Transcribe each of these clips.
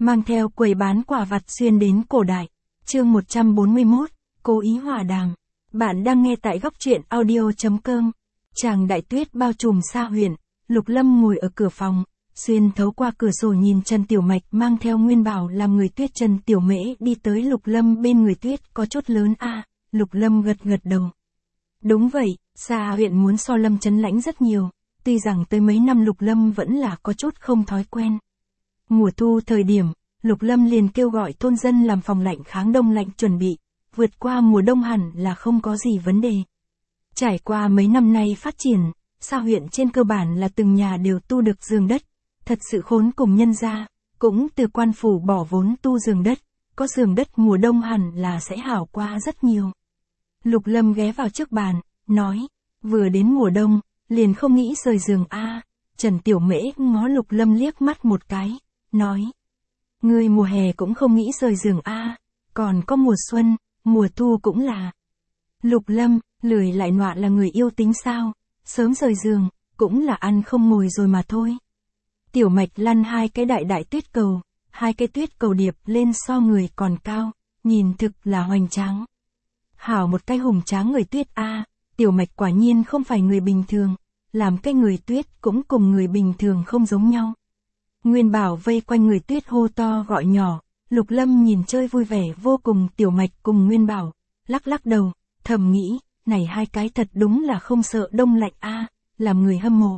mang theo quầy bán quả vặt xuyên đến cổ đại. Chương 141, cố ý hòa đàm. Bạn đang nghe tại góc truyện audio.com. Tràng đại tuyết bao trùm Sa huyện, Lục Lâm ngồi ở cửa phòng, xuyên thấu qua cửa sổ nhìn Trần Tiểu Mạch mang theo Nguyên Bảo làm người tuyết. Trần Tiểu Mễ đi tới Lục Lâm bên người. Tuyết có chút lớn a. Lục Lâm gật đầu. Đúng vậy, Sa huyện muốn so Lâm Trấn lãnh rất nhiều, tuy rằng tới mấy năm Lục Lâm vẫn là có chút không thói quen. Mùa thu thời điểm, Lục Lâm liền kêu gọi thôn dân làm phòng lạnh kháng đông lạnh chuẩn bị, vượt qua mùa đông hẳn là không có gì vấn đề. Trải qua mấy năm nay phát triển, Sa huyện trên cơ bản là từng nhà đều tu được giường đất, thật sự khốn cùng nhân gia, cũng từ quan phủ bỏ vốn tu giường đất, có giường đất mùa đông hẳn là sẽ hảo qua rất nhiều. Lục Lâm ghé vào trước bàn, nói, vừa đến mùa đông, liền không nghĩ rời giường a. Trần Tiểu Mễ ngó Lục Lâm liếc mắt một cái, nói, ngươi mùa hè cũng không nghĩ rời giường a, còn có mùa xuân, mùa thu cũng là. Lục Lâm, lười lại nọa là người yêu tính sao, sớm rời giường, cũng là ăn không ngồi rồi mà thôi. Tiểu Mạch lăn hai cái đại tuyết cầu, hai cái tuyết cầu điệp lên so người còn cao, nhìn thực là hoành tráng. Hảo một cái hùng tráng người tuyết a. Tiểu Mạch quả nhiên không phải người bình thường, làm cái người tuyết cũng cùng người bình thường không giống nhau. Nguyên Bảo vây quanh người tuyết hô to gọi nhỏ, Lục Lâm nhìn chơi vui vẻ vô cùng. Tiểu Mạch cùng Nguyên Bảo, lắc đầu, thầm nghĩ, này hai cái thật đúng là không sợ đông lạnh a, làm người hâm mộ.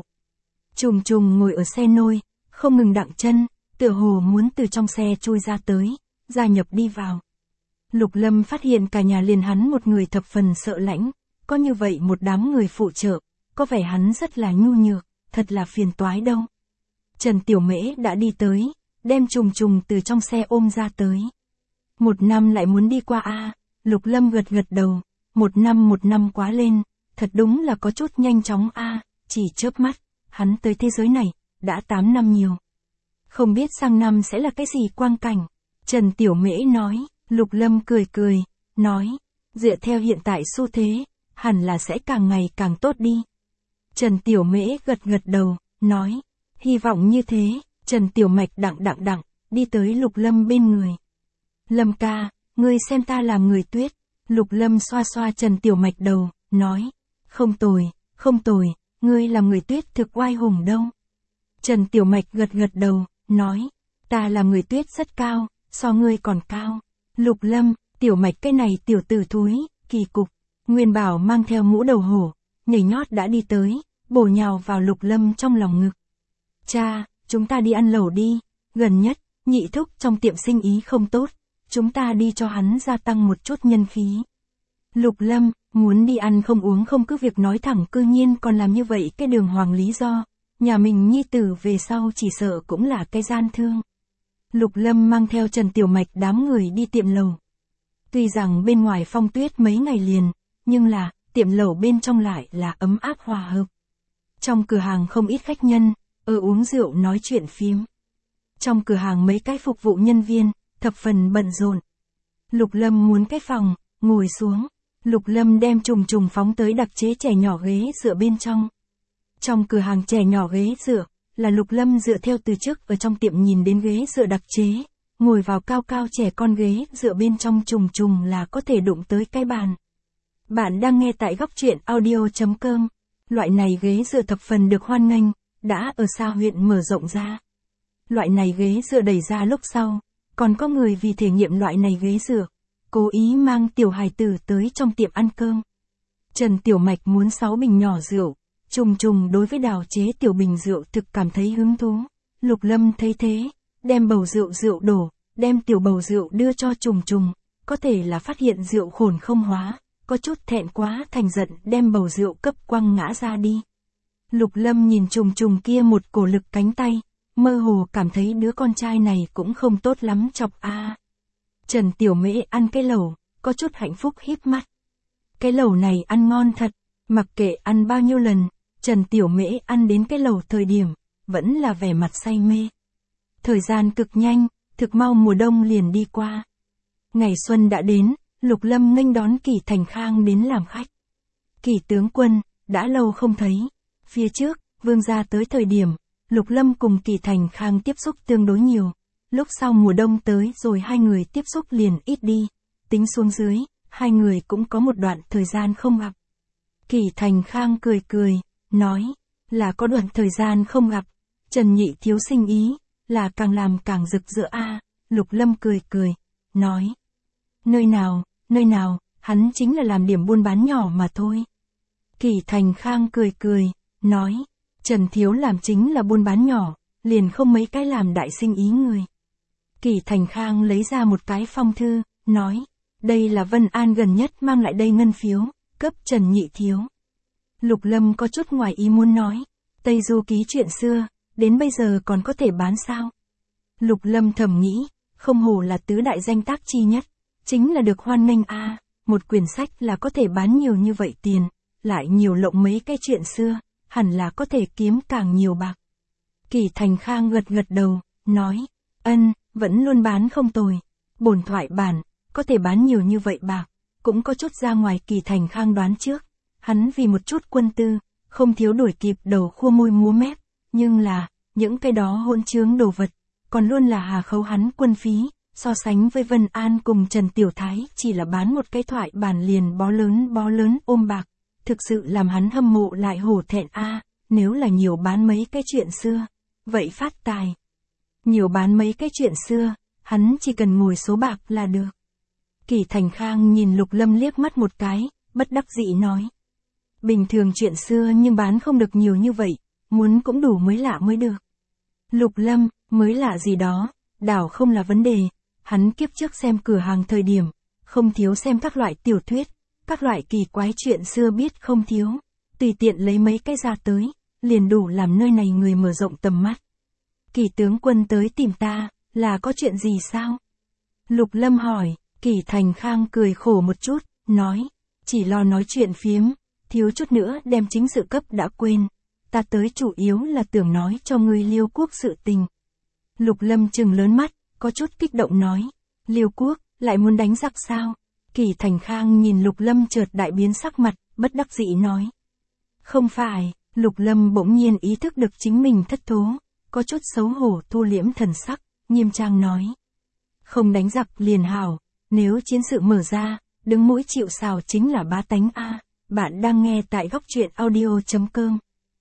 Trùng ngồi ở xe nôi, không ngừng đặng chân, tựa hồ muốn từ trong xe chui ra tới, gia nhập đi vào. Lục Lâm phát hiện cả nhà liền hắn một người thập phần sợ lãnh, có như vậy một đám người phụ trợ, có vẻ hắn rất là nhu nhược, thật là phiền toái đâu. Trần Tiểu Mễ đã đi tới, đem Trùng từ trong xe ôm ra tới. Một năm lại muốn đi qua a. Lục Lâm gật đầu, một năm quá lên, thật đúng là có chút nhanh chóng a. Chỉ chớp mắt, hắn tới thế giới này, đã 8 năm nhiều. Không biết sang năm sẽ là cái gì quang cảnh. Trần Tiểu Mễ nói. Lục Lâm cười, nói, dựa theo hiện tại xu thế, hẳn là sẽ càng ngày càng tốt đi. Trần Tiểu Mễ gật đầu, nói, hy vọng như thế. Trần Tiểu Mạch đặng, đi tới Lục Lâm bên người. Lâm ca, ngươi xem ta làm người tuyết. Lục Lâm xoa Trần Tiểu Mạch đầu, nói, không tồi, ngươi làm người tuyết thực oai hùng đâu. Trần Tiểu Mạch gật đầu, nói, ta làm người tuyết rất cao, so ngươi còn cao. Lục Lâm, Tiểu Mạch cái này tiểu tử thúi, kỳ cục. Nguyên Bảo mang theo mũ đầu hổ, nhảy nhót đã đi tới, bổ nhào vào Lục Lâm trong lòng ngực. Cha, chúng ta đi ăn lẩu đi, gần nhất, nhị thúc trong tiệm sinh ý không tốt, chúng ta đi cho hắn gia tăng một chút nhân khí. Lục Lâm, muốn đi ăn không uống không cứ việc nói thẳng, cư nhiên còn làm như vậy cái đường hoàng lý do, nhà mình nhi tử về sau chỉ sợ cũng là cái gian thương. Lục Lâm mang theo Trần Tiểu Mạch đám người đi tiệm lẩu. Tuy rằng bên ngoài phong tuyết mấy ngày liền, nhưng là, tiệm lẩu bên trong lại là ấm áp hòa hợp. Trong cửa hàng không ít khách nhân, uống rượu nói chuyện phím. Trong cửa hàng mấy cái phục vụ nhân viên, thập phần bận rộn. Lục Lâm muốn cái phòng, ngồi xuống. Lục Lâm đem Trùng phóng tới đặc chế trẻ nhỏ ghế dựa bên trong. Trong cửa hàng trẻ nhỏ ghế dựa, là Lục Lâm dựa theo từ trước ở trong tiệm nhìn đến ghế dựa đặc chế, ngồi vào cao trẻ con ghế dựa bên trong. Trùng là có thể đụng tới cái bàn. Bạn đang nghe tại góc truyện audio.com. Loại này ghế dựa thập phần được hoan nghênh, đã ở Sa huyện mở rộng ra. Loại này ghế dựa đẩy ra lúc sau, còn có người vì thể nghiệm loại này ghế dựa, cố ý mang tiểu hài tử tới trong tiệm ăn cơm. Trần Tiểu Mạch muốn 6 bình nhỏ rượu. Trùng đối với đào chế tiểu bình rượu thực cảm thấy hứng thú. Lục Lâm thấy thế, đem bầu rượu đổ, đem tiểu bầu rượu đưa cho Trùng, có thể là phát hiện rượu khổn không hóa, có chút thẹn quá thành giận đem bầu rượu cấp quăng ngã ra đi. Lục Lâm nhìn Trùng kia một cổ lực cánh tay, mơ hồ cảm thấy đứa con trai này cũng không tốt lắm chọc a. Trần Tiểu Mễ ăn cái lẩu, có chút hạnh phúc híp mắt. Cái lẩu này ăn ngon thật, mặc kệ ăn bao nhiêu lần, Trần Tiểu Mễ ăn đến cái lẩu thời điểm, vẫn là vẻ mặt say mê. Thời gian cực nhanh, thực mau mùa đông liền đi qua. Ngày xuân đã đến, Lục Lâm nghênh đón Kỷ Thành Khang đến làm khách. Kỷ tướng quân, đã lâu không thấy. Phía trước, vương gia tới thời điểm, Lục Lâm cùng Kỷ Thành Khang tiếp xúc tương đối nhiều. lúc sau mùa đông tới rồi hai người tiếp xúc liền ít đi, tính xuống dưới, hai người cũng có một đoạn thời gian không gặp. Kỷ Thành Khang cười cười, nói, là có đoạn thời gian không gặp, Trần nhị thiếu sinh ý, là càng làm càng rực rỡ a. Lục Lâm cười cười, nói, nơi nào, hắn chính là làm điểm buôn bán nhỏ mà thôi. Kỷ Thành Khang cười cười, nói, Trần thiếu làm chính là buôn bán nhỏ, liền không mấy cái làm đại sinh ý người. Kỷ Thành Khang lấy ra một cái phong thư, nói, đây là Vân An gần nhất mang lại đây ngân phiếu, cấp Trần nhị thiếu. Lục Lâm có chút ngoài ý muốn nói, Tây Du ký chuyện xưa, đến bây giờ còn có thể bán sao? Lục Lâm thầm nghĩ, không hổ là tứ đại danh tác chi nhất, chính là được hoan nghênh a, một quyển sách là có thể bán nhiều như vậy tiền, lại nhiều lộng mấy cái chuyện xưa, hẳn là có thể kiếm càng nhiều bạc. Kỷ Thành Khang gật gật đầu, nói, vẫn luôn bán không tồi, bổn thoại bản, có thể bán nhiều như vậy bạc, cũng có chút ra ngoài Kỷ Thành Khang đoán trước, hắn vì một chút quân tư, không thiếu đuổi kịp đầu khua môi múa mép, nhưng là, những cái đó hỗn trướng đồ vật, còn luôn là hà khấu hắn quân phí, so sánh với Vân An cùng Trần Tiểu Thái chỉ là bán một cái thoại bản liền bó lớn ôm bạc, thực sự làm hắn hâm mộ lại hổ thẹn a. Nếu là nhiều bán mấy cái chuyện xưa, vậy phát tài. Nhiều bán mấy cái chuyện xưa, hắn chỉ cần ngồi số bạc là được. Kỷ Thành Khang nhìn Lục Lâm liếc mắt một cái, bất đắc dĩ nói. Bình thường chuyện xưa nhưng bán không được nhiều như vậy, muốn cũng đủ mới lạ mới được. Lục Lâm, mới lạ gì đó, đảo không là vấn đề, hắn kiếp trước xem cửa hàng thời điểm, không thiếu xem các loại tiểu thuyết, các loại kỳ quái chuyện xưa biết không thiếu, tùy tiện lấy mấy cái ra tới, liền đủ làm nơi này người mở rộng tầm mắt. Kỷ tướng quân tới tìm ta, là có chuyện gì sao? Lục Lâm hỏi, Kỷ Thành Khang cười khổ một chút, nói, chỉ lo nói chuyện phiếm, thiếu chút nữa đem chính sự cấp đã quên, ta tới chủ yếu là tưởng nói cho ngươi Liêu Quốc sự tình. Lục Lâm trừng lớn mắt, có chút kích động nói, Liêu Quốc, lại muốn đánh giặc sao? Kỷ Thành Khang nhìn Lục Lâm chợt đại biến sắc mặt, bất đắc dĩ nói. Không phải, Lục Lâm bỗng nhiên ý thức được chính mình thất thố, có chút xấu hổ thu liễm thần sắc, nghiêm trang nói. Không đánh giặc liền hảo, nếu chiến sự mở ra, đứng mũi chịu sào chính là bá tánh a. Bạn đang nghe tại góc truyện audio.com.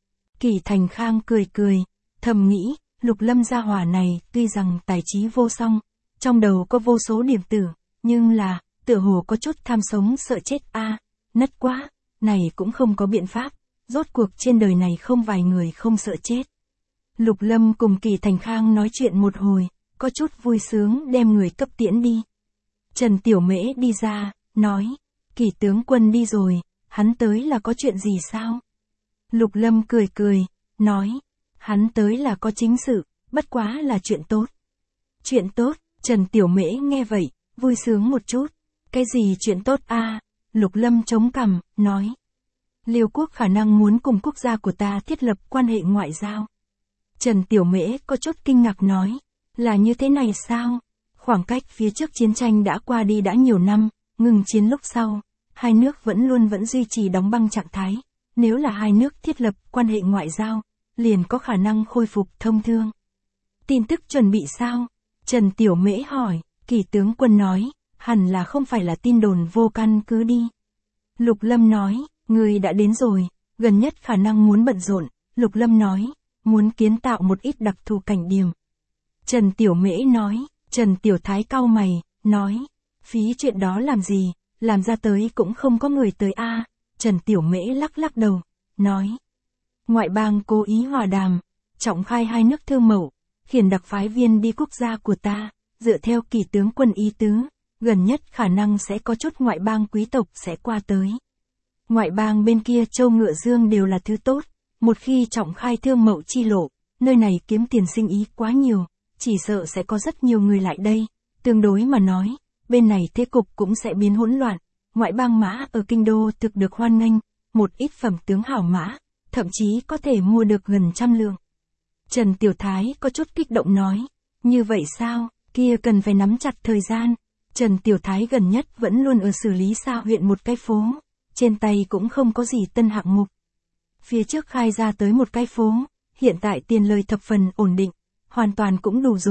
Kỷ Thành Khang cười cười, thầm nghĩ, Lục Lâm gia hỏa này tuy rằng tài trí vô song, trong đầu có vô số điểm tử, nhưng là, tựa hồ có chút tham sống sợ chết a. Nất quá, này cũng không có biện pháp, rốt cuộc trên đời này không vài người không sợ chết. Lục Lâm cùng Kỷ Thành Khang nói chuyện một hồi, có chút vui sướng đem người cấp tiễn đi. Trần Tiểu Mễ đi ra, nói, Kỷ tướng quân đi rồi, hắn tới là có chuyện gì sao? Lục Lâm cười cười, nói, hắn tới là có chính sự, bất quá là chuyện tốt. Chuyện tốt, Trần Tiểu Mễ nghe vậy, vui sướng một chút. Cái gì chuyện tốt a? Lục Lâm chống cằm, nói. Liêu Quốc khả năng muốn cùng quốc gia của ta thiết lập quan hệ ngoại giao. Trần Tiểu Mễ có chút kinh ngạc nói, là như thế này sao? Khoảng cách phía trước chiến tranh đã qua đi đã nhiều năm, ngừng chiến lúc sau, hai nước vẫn duy trì đóng băng trạng thái. Nếu là hai nước thiết lập quan hệ ngoại giao, liền có khả năng khôi phục thông thương. Tin tức chuẩn bị sao? Trần Tiểu Mễ hỏi, Kỷ tướng quân nói, hẳn là không phải là tin đồn vô căn cứ đi. Lục Lâm nói, người đã đến rồi, gần nhất khả năng muốn bận rộn. Lục Lâm nói, muốn kiến tạo một ít đặc thù cảnh điểm. Trần Tiểu Mễ nói, Trần Tiểu Thái cau mày, nói, phí chuyện đó làm gì, làm ra tới cũng không có người tới a. Trần Tiểu Mễ lắc đầu, nói, ngoại bang cố ý hòa đàm, trọng khai hai nước thương mậu, khiển đặc phái viên đi quốc gia của ta, dựa theo Kỷ tướng quân ý tứ, gần nhất khả năng sẽ có chút ngoại bang quý tộc sẽ qua tới. Ngoại bang bên kia châu ngựa dương đều là thứ tốt, một khi trọng khai thương mậu chi lộ, nơi này kiếm tiền sinh ý quá nhiều, chỉ sợ sẽ có rất nhiều người lại đây, tương đối mà nói, bên này thế cục cũng sẽ biến hỗn loạn. Ngoại bang mã ở kinh đô thực được hoan nghênh, một ít phẩm tướng hảo mã, thậm chí có thể mua được gần 100 lượng. Trần Tiểu Thái có chút kích động nói, như vậy sao, kia cần phải nắm chặt thời gian. Trần Tiểu Thái gần nhất vẫn luôn ở xử lý xa huyện một cái phố, trên tay cũng không có gì tân hạng mục. Phía trước khai ra tới một cái phố, hiện tại tiền lời thập phần ổn định, hoàn toàn cũng đủ dùng,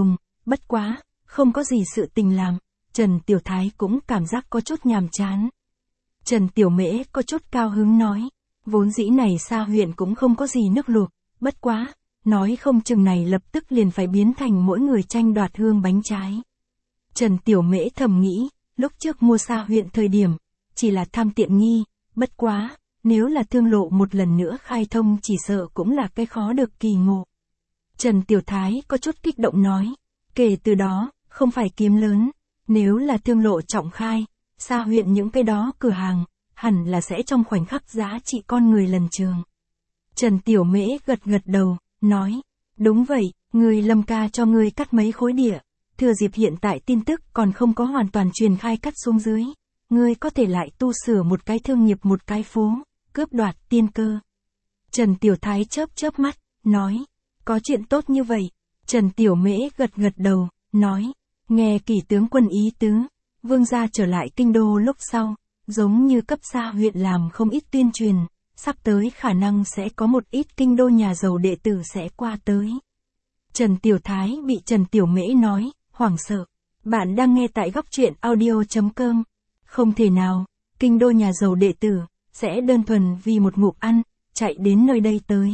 bất quá, không có gì sự tình làm, Trần Tiểu Thái cũng cảm giác có chút nhàm chán. Trần Tiểu Mễ có chút cao hứng nói, vốn dĩ này Sa huyện cũng không có gì nước luộc, bất quá, nói không chừng này lập tức liền phải biến thành mỗi người tranh đoạt hương bánh trái. Trần Tiểu Mễ thầm nghĩ, lúc trước mua Sa huyện thời điểm, chỉ là tham tiện nghi, bất quá, nếu là thương lộ một lần nữa khai thông chỉ sợ cũng là cái khó được kỳ ngộ. Trần Tiểu Thái có chút kích động nói, kể từ đó, không phải kiếm lớn, nếu là thương lộ trọng khai, Sa huyện những cái đó cửa hàng, hẳn là sẽ trong khoảnh khắc giá trị con người lần trường. Trần Tiểu Mễ gật gật đầu, nói, đúng vậy, người Lâm ca cho ngươi cắt mấy khối địa, thừa dịp hiện tại tin tức còn không có hoàn toàn truyền khai cắt xuống dưới, ngươi có thể lại tu sửa một cái thương nghiệp một cái phố, cướp đoạt tiên cơ. Trần Tiểu Thái chớp chớp mắt, nói, có chuyện tốt như vậy. Trần Tiểu Mễ gật gật đầu, nói, nghe Kỷ tướng quân ý tứ, vương gia trở lại kinh đô lúc sau, giống như cấp Sa huyện làm không ít tuyên truyền, sắp tới khả năng sẽ có một ít kinh đô nhà giàu đệ tử sẽ qua tới. Trần Tiểu Thái bị Trần Tiểu Mễ nói, hoảng sợ. Bạn đang nghe tại góc truyện audio.com. Không thể nào, kinh đô nhà giàu đệ tử, sẽ đơn thuần vì một ngụm ăn, chạy đến nơi đây tới.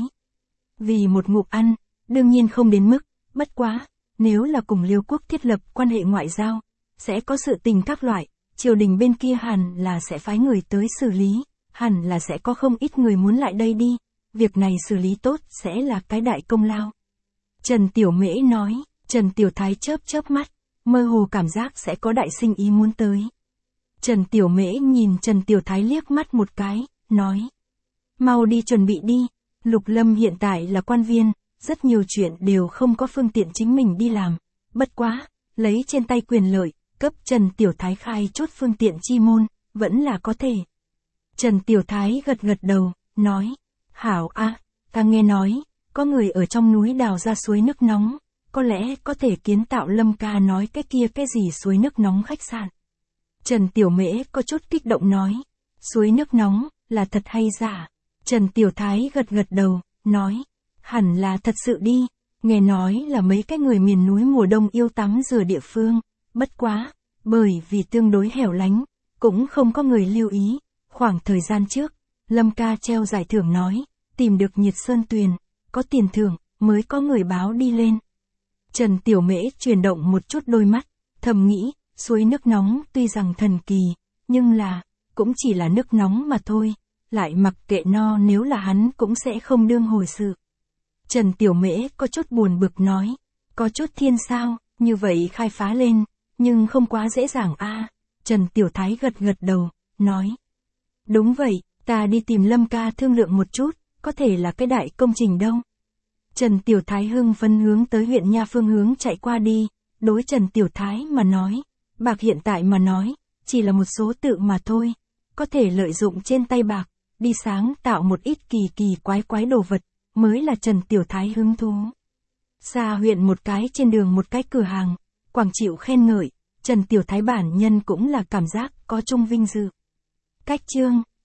Vì một ngụm ăn, đương nhiên không đến mức, bất quá, nếu là cùng Liêu quốc thiết lập quan hệ ngoại giao, sẽ có sự tình các loại, triều đình bên kia hẳn là sẽ phái người tới xử lý, hẳn là sẽ có không ít người muốn lại đây đi, việc này xử lý tốt sẽ là cái đại công lao. Trần Tiểu Mễ nói, Trần Tiểu Thái chớp chớp mắt, mơ hồ cảm giác sẽ có đại sinh ý muốn tới. Trần Tiểu Mễ nhìn Trần Tiểu Thái liếc mắt một cái, nói, mau đi chuẩn bị đi, Lục Lâm hiện tại là quan viên, rất nhiều chuyện đều không có phương tiện chính mình đi làm, bất quá, lấy trên tay quyền lợi, cấp Trần Tiểu Thái khai chút phương tiện chi môn, vẫn là có thể. Trần Tiểu Thái gật gật đầu, nói, hảo a, ta nghe nói, có người ở trong núi đào ra suối nước nóng, có lẽ có thể kiến tạo Lâm ca nói cái kia cái gì suối nước nóng khách sạn. Trần Tiểu Mễ có chút kích động nói, suối nước nóng, là thật hay giả? Trần Tiểu Thái gật gật đầu, nói, hẳn là thật sự đi, nghe nói là mấy cái người miền núi mùa đông yêu tắm rửa địa phương, bất quá, bởi vì tương đối hẻo lánh, cũng không có người lưu ý, khoảng thời gian trước, Lâm ca treo giải thưởng nói, tìm được nhiệt sơn tuyền, có tiền thưởng, mới có người báo đi lên. Trần Tiểu Mễ chuyển động một chút đôi mắt, thầm nghĩ, suối nước nóng tuy rằng thần kỳ, nhưng là, cũng chỉ là nước nóng mà thôi, lại mặc kệ no nếu là hắn cũng sẽ không đương hồi sự. Trần Tiểu Mễ có chút buồn bực nói, có chút thiên sao, như vậy khai phá lên, nhưng không quá dễ dàng a. Trần Tiểu Thái gật gật đầu, nói, đúng vậy, ta đi tìm Lâm ca thương lượng một chút, có thể là cái đại công trình đâu. Trần Tiểu Thái hưng phấn hướng tới huyện Nha phương hướng chạy qua đi, đối Trần Tiểu Thái mà nói, bạc hiện tại mà nói, chỉ là một số tự mà thôi, có thể lợi dụng trên tay bạc, đi sáng tạo một ít kỳ kỳ quái quái đồ vật, mới là Trần Tiểu Thái hứng thú. Sa huyện một cái trên đường một cái cửa hàng, quảng chịu khen ngợi, Trần Tiểu Thái bản nhân cũng là cảm giác có chung vinh dự. Cách chương